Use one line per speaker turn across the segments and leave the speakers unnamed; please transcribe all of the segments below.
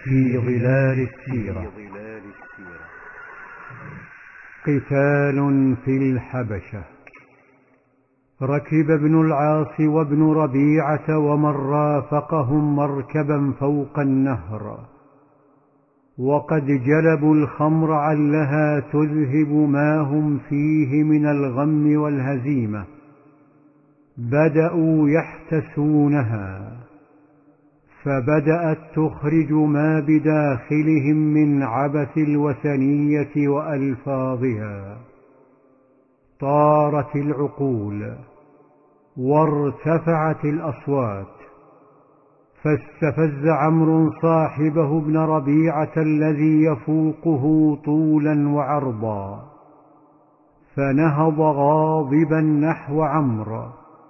في ظلال السيرة. قتال في الحبشة. ركب ابن العاص وابن ربيعة ومن رافقهم مركبا فوق النهر، وقد جلبوا الخمر علها تذهب ما هم فيه من الغم والهزيمة. بدأوا يحتسونها، فبدأت تخرج ما بداخلهم من عبث الوثنية وألفاظها. طارت العقول وارتفعت الأصوات، فاستفز عمرو صاحبه ابن ربيعة الذي يفوقه طولا وعرضا، فنهض غاضبا نحو عمرو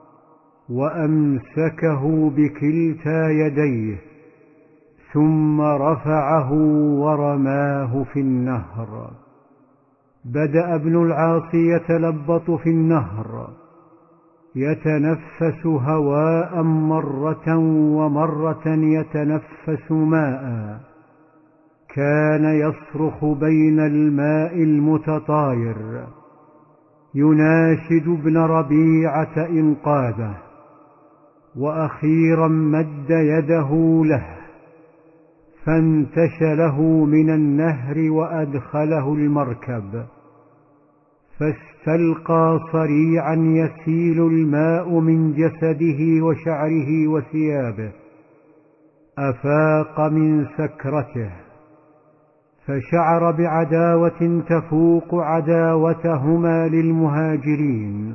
وأمسكه بكلتا يديه، ثم رفعه ورماه في النهر. بدأ ابن العاص يتلبط في النهر، يتنفس هواء مرة ومرة يتنفس ماء. كان يصرخ بين الماء المتطاير يناشد ابن ربيعة إنقاذه، وأخيرا مد يده له فانتشله من النهر وأدخله المركب، فاستلقى صريعا يسيل الماء من جسده وشعره وثيابه. أفاق من سكرته، فشعر بعداوة تفوق عداوتهما للمهاجرين،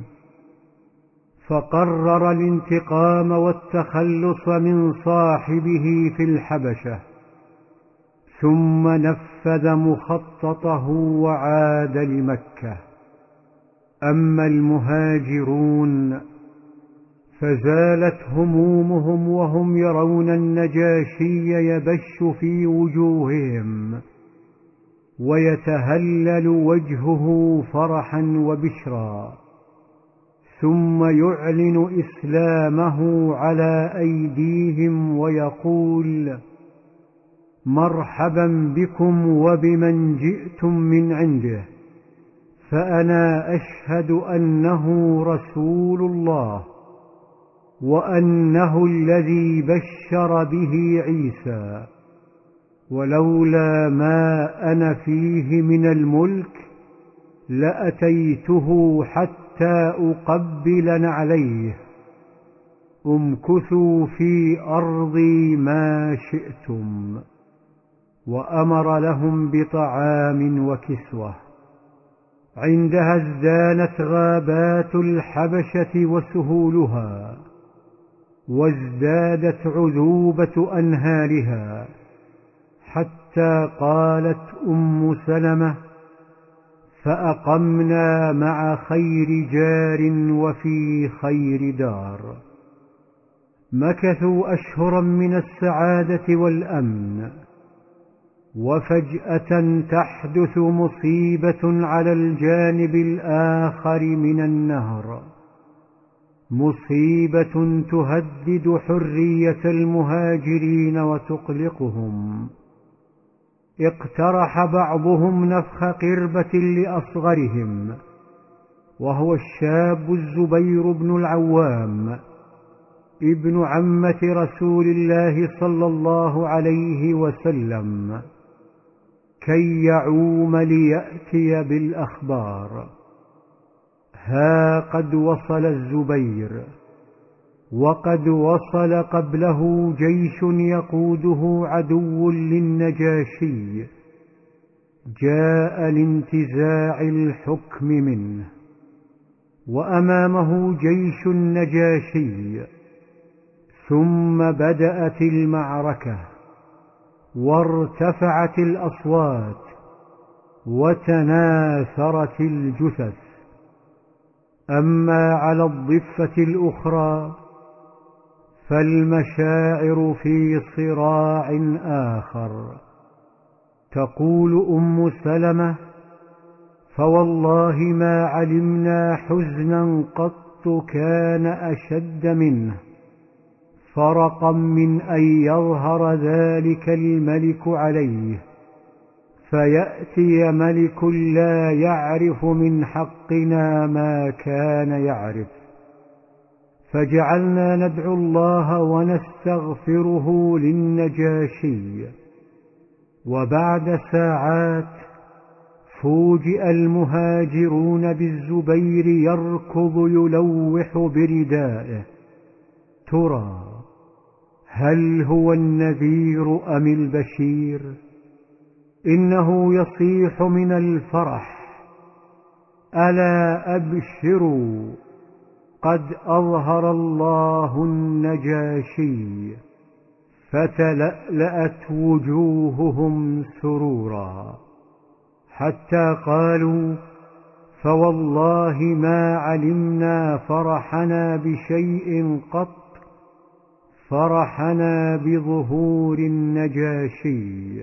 فقرر الانتقام والتخلص من صاحبه في الحبشة، ثم نفذ مخططه وعاد لمكة. أما المهاجرون فزالت همومهم وهم يرون النجاشي يبش في وجوههم ويتهلل وجهه فرحا وبشرا، ثم يعلن إسلامه على أيديهم ويقول: مرحبا بكم وبمن جئتم من عنده، فأنا أشهد أنه رسول الله، وأنه الذي بشر به عيسى، ولولا ما أنا فيه من الملك لأتيته حتى أقبل نعليه. امكثوا في أرضي ما شئتم. وأمر لهم بطعام وكسوة. عندها ازدانت غابات الحبشة وسهولها، وازدادت عذوبة أنهارها، حتى قالت أم سلمة: فأقمنا مع خير جار وفي خير دار. مكثوا أشهرا من السعادة والأمن، وفجأة تحدث مصيبة على الجانب الآخر من النهر، مصيبة تهدد حرية المهاجرين وتقلقهم. اقترح بعضهم نفخ قربة لأصغرهم، وهو الشاب الزبير بن العوام ابن عمة رسول الله صلى الله عليه وسلم، كي يعوم ليأتي بالأخبار. ها قد وصل الزبير، وقد وصل قبله جيش يقوده عدو للنجاشي، جاء لانتزاع الحكم منه، وأمامه جيش النجاشي. ثم بدأت المعركة، وارتفعت الأصوات، وتناثرت الجثث. أما على الضفة الأخرى فالمشاعر في صراع آخر. تقول أم سلمة: فوالله ما علمنا حزنا قط كان أشد منه، فرقا من أن يظهر ذلك الملك عليه، فيأتي ملك لا يعرف من حقنا ما كان يعرف. فجعلنا ندعو الله ونستغفره للنجاشي. وبعد ساعات فوجئ المهاجرون بالزبير يركض يلوح بردائه: ترى هل هو النذير أم البشير؟ إنه يصيح من الفرح: ألا أبشروا، قد أظهر الله النجاشي. فتلألأت وجوههم سرورا، حتى قالوا: فوالله ما علمنا فرحنا بشيء قط، فرحنا بظهور النجاشي.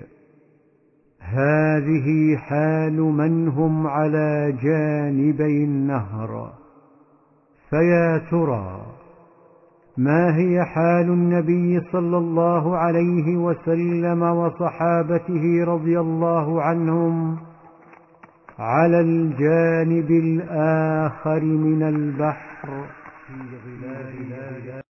هذه حال من هم على جانبي النهر. فيا ترى ما هي حال النبي صلى الله عليه وسلم وصحابته رضي الله عنهم على الجانب الآخر من البحر في ظلال